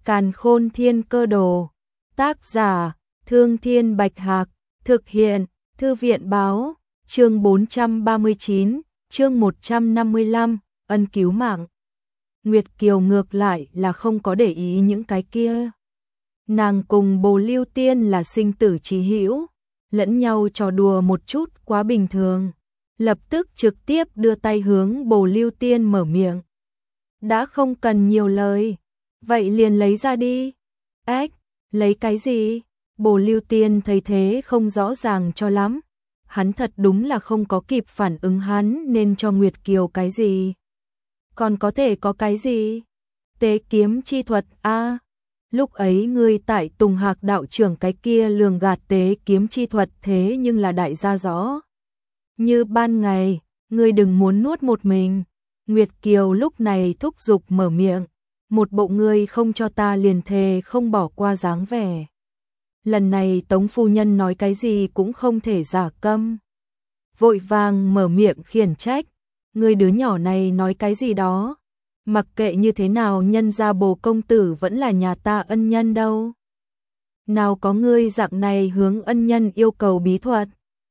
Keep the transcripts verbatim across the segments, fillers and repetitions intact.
Càn Khôn Thiên Cơ Đồ. Tác giả: Thương Thiên Bạch Hạc. Thực hiện: Thư viện Báo. Chương bốn trăm ba mươi chín, chương một trăm năm mươi lăm, ân cứu mạng. Nguyệt Kiều ngược lại là không có để ý những cái kia. Nàng cùng Bồ Lưu Tiên là sinh tử chí hữu, lẫn nhau trò đùa một chút quá bình thường. Lập tức trực tiếp đưa tay hướng Bồ Lưu Tiên mở miệng. Đã không cần nhiều lời, vậy liền lấy ra đi. Ếch, lấy cái gì? Bồ Lưu Tiên thấy thế không rõ ràng cho lắm. Hắn thật đúng là không có kịp phản ứng hắn nên cho Nguyệt Kiều cái gì. Còn có thể có cái gì? Tế kiếm chi thuật a à, lúc ấy ngươi tại Tùng Hạc đạo trưởng cái kia lường gạt tế kiếm chi thuật thế nhưng là đại gia rõ. Như ban ngày, ngươi đừng muốn nuốt một mình. Nguyệt Kiều lúc này thúc giục mở miệng, một bộ ngươi không cho ta liền thề không bỏ qua dáng vẻ. Lần này Tống phu nhân nói cái gì cũng không thể giả câm. Vội vàng mở miệng khiển trách, ngươi đứa nhỏ này nói cái gì đó. Mặc kệ như thế nào nhân gia Bồ công tử vẫn là nhà ta ân nhân đâu. Nào có ngươi dạng này hướng ân nhân yêu cầu bí thuật.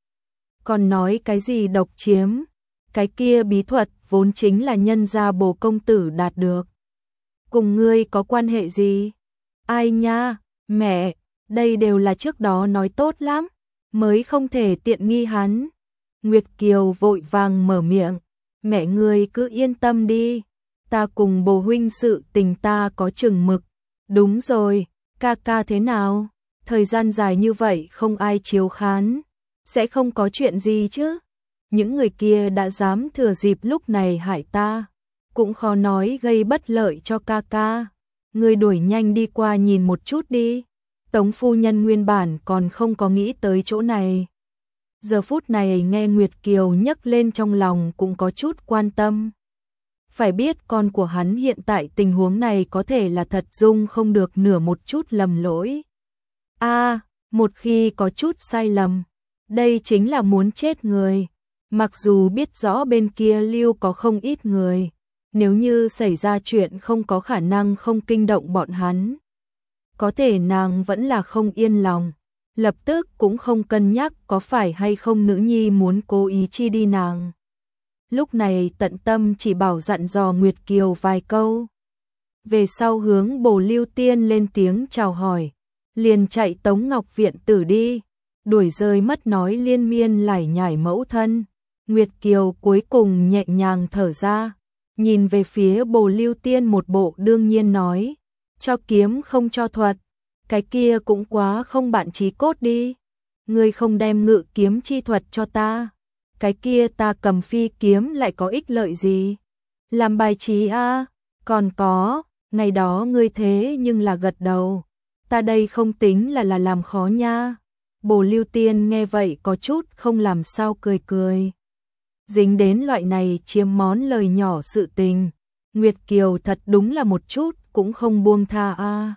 Còn nói cái gì độc chiếm, cái kia bí thuật vốn chính là nhân gia Bồ công tử đạt được. Cùng ngươi có quan hệ gì? Ai nha, mẹ, đây đều là trước đó nói tốt lắm, mới không thể tiện nghi hắn. Nguyệt Kiều vội vàng mở miệng, mẹ ngươi cứ yên tâm đi, ta cùng Bồ huynh sự tình ta có chừng mực. Đúng rồi, ca ca thế nào? Thời gian dài như vậy không ai chiếu khán, sẽ không có chuyện gì chứ? Những người kia đã dám thừa dịp lúc này hại ta, cũng khó nói gây bất lợi cho ca ca. Ngươi đuổi nhanh đi qua nhìn một chút đi. Tống phu nhân nguyên bản còn không có nghĩ tới chỗ này. Giờ phút này nghe Nguyệt Kiều nhắc lên trong lòng cũng có chút quan tâm. Phải biết con của hắn hiện tại tình huống này có thể là thật dung không được nửa một chút lầm lỗi. A, à, một khi có chút sai lầm, đây chính là muốn chết người. Mặc dù biết rõ bên kia lưu có không ít người, nếu như xảy ra chuyện không có khả năng không kinh động bọn hắn. Có thể nàng vẫn là không yên lòng, lập tức cũng không cân nhắc có phải hay không nữ nhi muốn cố ý chi đi nàng. Lúc này tận tâm chỉ bảo dặn dò Nguyệt Kiều vài câu. Về sau hướng Bồ Lưu Tiên lên tiếng chào hỏi, liền chạy Tống Ngọc viện tử đi, đuổi rơi mất nói liên miên lải nhải mẫu thân. Nguyệt Kiều cuối cùng nhẹ nhàng thở ra, nhìn về phía Bồ Lưu Tiên một bộ đương nhiên nói, cho kiếm không cho thuật, cái kia cũng quá không bạn chí cốt đi. Ngươi không đem ngự kiếm chi thuật cho ta, cái kia ta cầm phi kiếm lại có ích lợi gì? Làm bài trí a, à? Còn có, ngày đó ngươi thế nhưng là gật đầu, ta đây không tính là là làm khó nha. Bồ Lưu Tiên nghe vậy có chút không làm sao cười cười. Dính đến loại này chiếm món lời nhỏ sự tình, Nguyệt Kiều thật đúng là một chút cũng không buông tha a. À.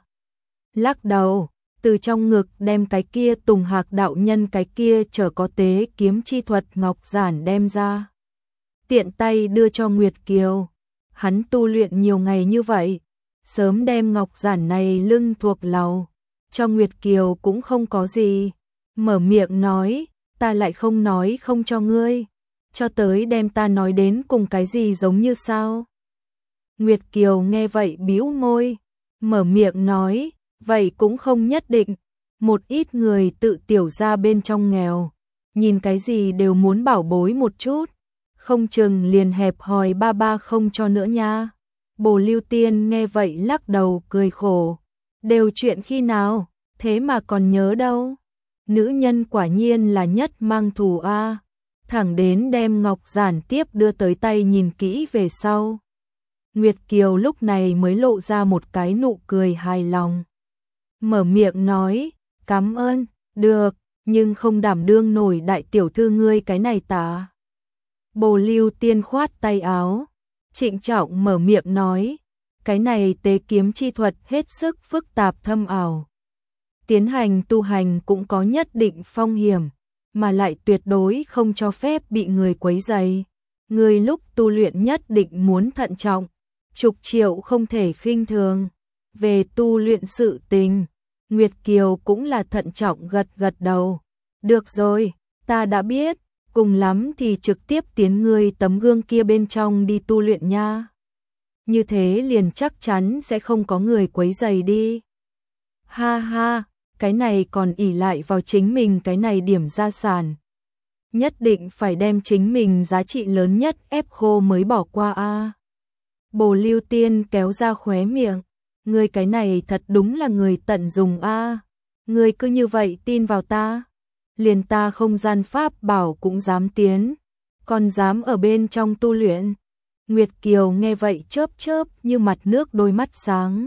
Lắc đầu, từ trong ngực đem cái kia Tùng Hạc đạo nhân cái kia chở có tế kiếm chi thuật ngọc giản đem ra. Tiện tay đưa cho Nguyệt Kiều, hắn tu luyện nhiều ngày như vậy, sớm đem ngọc giản này lưng thuộc lầu, cho Nguyệt Kiều cũng không có gì. Mở miệng nói, ta lại không nói không cho ngươi, cho tới đem ta nói đến cùng cái gì giống như sao? Nguyệt Kiều nghe vậy bĩu môi, mở miệng nói, vậy cũng không nhất định, một ít người tự tiểu ra bên trong nghèo, nhìn cái gì đều muốn bảo bối một chút, không chừng liền hẹp hòi ba ba không cho nữa nha. Bồ Lưu Tiên nghe vậy lắc đầu cười khổ, đều chuyện khi nào, thế mà còn nhớ đâu. Nữ nhân quả nhiên là nhất mang thù a. Thẳng đến đem ngọc giản tiếp đưa tới tay nhìn kỹ về sau. Nguyệt Kiều lúc này mới lộ ra một cái nụ cười hài lòng. Mở miệng nói, cảm ơn, được, nhưng không đảm đương nổi đại tiểu thư ngươi cái này ta. Bồ Lưu Tiên khoát tay áo, trịnh trọng mở miệng nói, cái này tế kiếm chi thuật hết sức phức tạp thâm ảo. Tiến hành tu hành cũng có nhất định phong hiểm, mà lại tuyệt đối không cho phép bị người quấy rầy. Người lúc tu luyện nhất định muốn thận trọng, chục triệu không thể khinh thường. Về tu luyện sự tình, Nguyệt Kiều cũng là thận trọng gật gật đầu. Được rồi, ta đã biết, cùng lắm thì trực tiếp tiến ngươi tấm gương kia bên trong đi tu luyện nha. Như thế liền chắc chắn sẽ không có người quấy rầy đi. Ha ha, cái này còn ỷ lại vào chính mình cái này điểm gia sản. Nhất định phải đem chính mình giá trị lớn nhất ép khô mới bỏ qua a. À. Bồ Lưu Tiên kéo ra khóe miệng, ngươi cái này thật đúng là người tận dùng a. À. Ngươi cứ như vậy tin vào ta, liền ta không gian pháp bảo cũng dám tiến, còn dám ở bên trong tu luyện. Nguyệt Kiều nghe vậy chớp chớp như mặt nước đôi mắt sáng.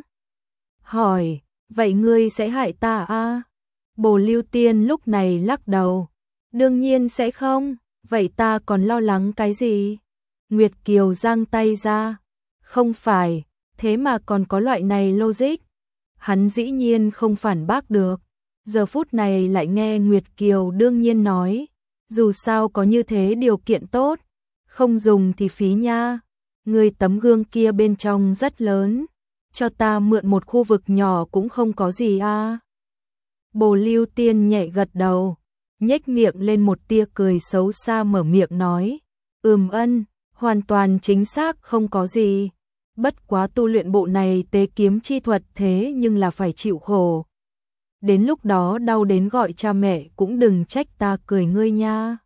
Hỏi, vậy ngươi sẽ hại ta a? À? Bồ Lưu Tiên lúc này lắc đầu. Đương nhiên sẽ không, vậy ta còn lo lắng cái gì? Nguyệt Kiều giang tay ra. Không phải, thế mà còn có loại này logic. Hắn dĩ nhiên không phản bác được. Giờ phút này lại nghe Nguyệt Kiều đương nhiên nói. Dù sao có như thế điều kiện tốt, không dùng thì phí nha. Người tấm gương kia bên trong rất lớn, cho ta mượn một khu vực nhỏ cũng không có gì a. À. Bồ Lưu Tiên nhẹ gật đầu, nhếch miệng lên một tia cười xấu xa mở miệng nói. Ừm ân, hoàn toàn chính xác không có gì. Bất quá tu luyện bộ này tế kiếm chi thuật thế nhưng là phải chịu khổ. Đến lúc đó đau đến gọi cha mẹ cũng đừng trách ta cười ngươi nha.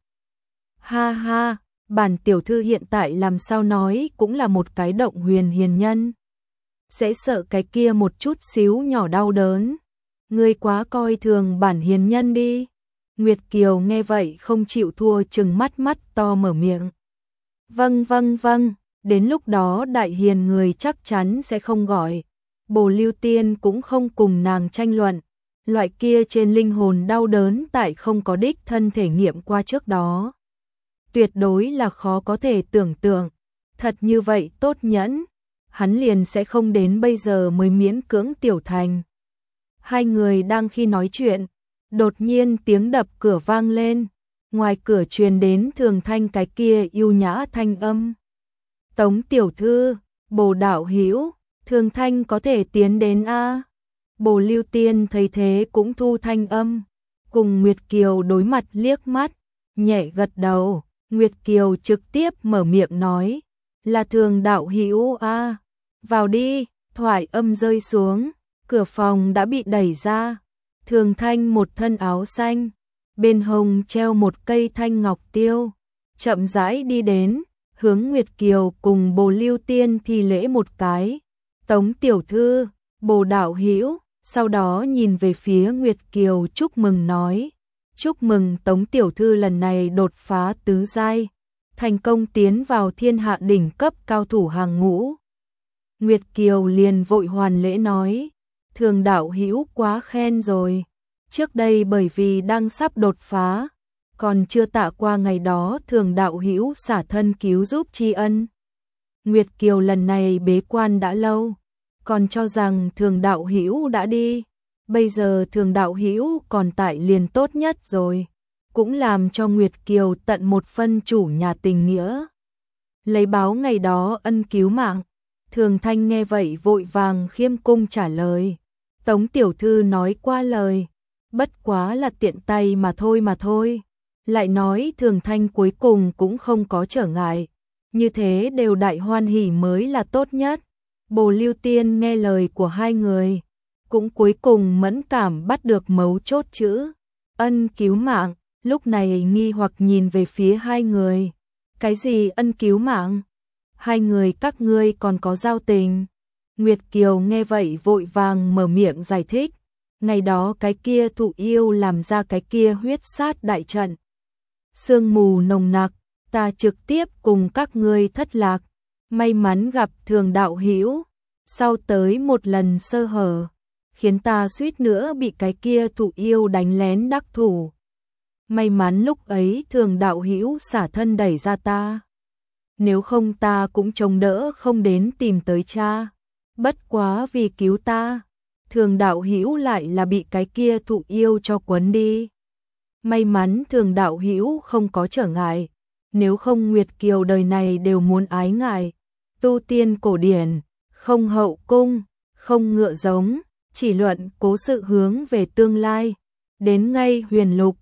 Ha ha, bản tiểu thư hiện tại làm sao nói cũng là một cái động huyền hiền nhân. Sẽ sợ cái kia một chút xíu nhỏ đau đớn. Ngươi quá coi thường bản hiền nhân đi. Nguyệt Kiều nghe vậy không chịu thua chừng mắt mắt to mở miệng. Vâng vâng vâng, đến lúc đó đại hiền người chắc chắn sẽ không gọi. Bồ Lưu Tiên cũng không cùng nàng tranh luận. Loại kia trên linh hồn đau đớn tại không có đích thân thể nghiệm qua trước đó. Tuyệt đối là khó có thể tưởng tượng. Thật như vậy tốt nhẫn, hắn liền sẽ không đến bây giờ mới miễn cưỡng tiểu thành. Hai người đang khi nói chuyện, đột nhiên tiếng đập cửa vang lên, ngoài cửa truyền đến Thường Thanh cái kia yêu nhã thanh âm. Tống tiểu thư, Bồ đạo hữu, Thường Thanh có thể tiến đến a? Bồ Lưu Tiên thấy thế cũng thu thanh âm, cùng Nguyệt Kiều đối mặt liếc mắt, nhẹ gật đầu. Nguyệt Kiều trực tiếp mở miệng nói, là Thường đạo hữu a, vào đi. Thoại âm rơi xuống, cửa phòng đã bị đẩy ra. Thường Thanh một thân áo xanh, bên hông treo một cây thanh ngọc tiêu, chậm rãi đi đến, hướng Nguyệt Kiều cùng Bồ Lưu Tiên thi lễ một cái. Tống tiểu thư, Bồ đạo hữu, sau đó nhìn về phía Nguyệt Kiều chúc mừng nói. Chúc mừng Tống tiểu thư lần này đột phá tứ giai, thành công tiến vào thiên hạ đỉnh cấp cao thủ hàng ngũ. Nguyệt Kiều liền vội hoàn lễ nói, Thường đạo hữu quá khen rồi. Trước đây bởi vì đang sắp đột phá, còn chưa tạ qua ngày đó Thường đạo hữu xả thân cứu giúp tri ân. Nguyệt Kiều lần này bế quan đã lâu, còn cho rằng Thường đạo hữu đã đi. Bây giờ Thường đạo hữu còn tại liền tốt nhất rồi, cũng làm cho Nguyệt Kiều tận một phân chủ nhà tình nghĩa. Lấy báo ngày đó ân cứu mạng, Thường Thanh nghe vậy vội vàng khiêm cung trả lời. Tống tiểu thư nói qua lời, bất quá là tiện tay mà thôi mà thôi. Lại nói Thường Thanh cuối cùng cũng không có trở ngại, như thế đều đại hoan hỉ mới là tốt nhất. Bồ Lưu Tiên nghe lời của hai người, cũng cuối cùng mẫn cảm bắt được mấu chốt chữ ân cứu mạng, lúc này nghi hoặc nhìn về phía hai người. Cái gì ân cứu mạng? Hai người các ngươi còn có giao tình. Nguyệt Kiều nghe vậy vội vàng mở miệng giải thích. Ngày đó cái kia thụ yêu làm ra cái kia huyết sát đại trận. Sương mù nồng nặc, ta trực tiếp cùng các ngươi thất lạc. May mắn gặp Thường đạo hữu, sau tới một lần sơ hở, khiến ta suýt nữa bị cái kia thụ yêu đánh lén đắc thủ. May mắn lúc ấy Thường đạo hữu xả thân đẩy ra ta. Nếu không ta cũng chống đỡ không đến tìm tới cha. Bất quá vì cứu ta, Thường đạo hữu lại là bị cái kia thụ yêu cho quấn đi. May mắn Thường đạo hữu không có trở ngại, nếu không Nguyệt Kiều đời này đều muốn ái ngại. Tu tiên cổ điển, không hậu cung, không ngựa giống, chỉ luận cố sự hướng về tương lai. Đến ngay huyền lục,